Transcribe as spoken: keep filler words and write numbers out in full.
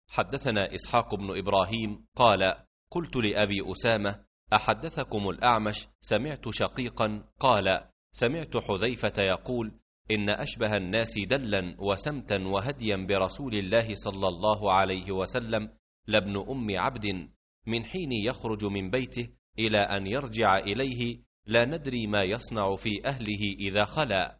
حدثنا إسحاق بن إبراهيم قال: قلت لأبي أسامة: أحدثكم الأعمش؟ سمعت شقيقا قال: سمعت حذيفة يقول: إن أشبه الناس دلا وسمتا وهديا برسول الله صلى الله عليه وسلم لابن أم عبد، من حين يخرج من بيته إلى أن يرجع إليه لا ندري ما يصنع في أهله إذا خلا.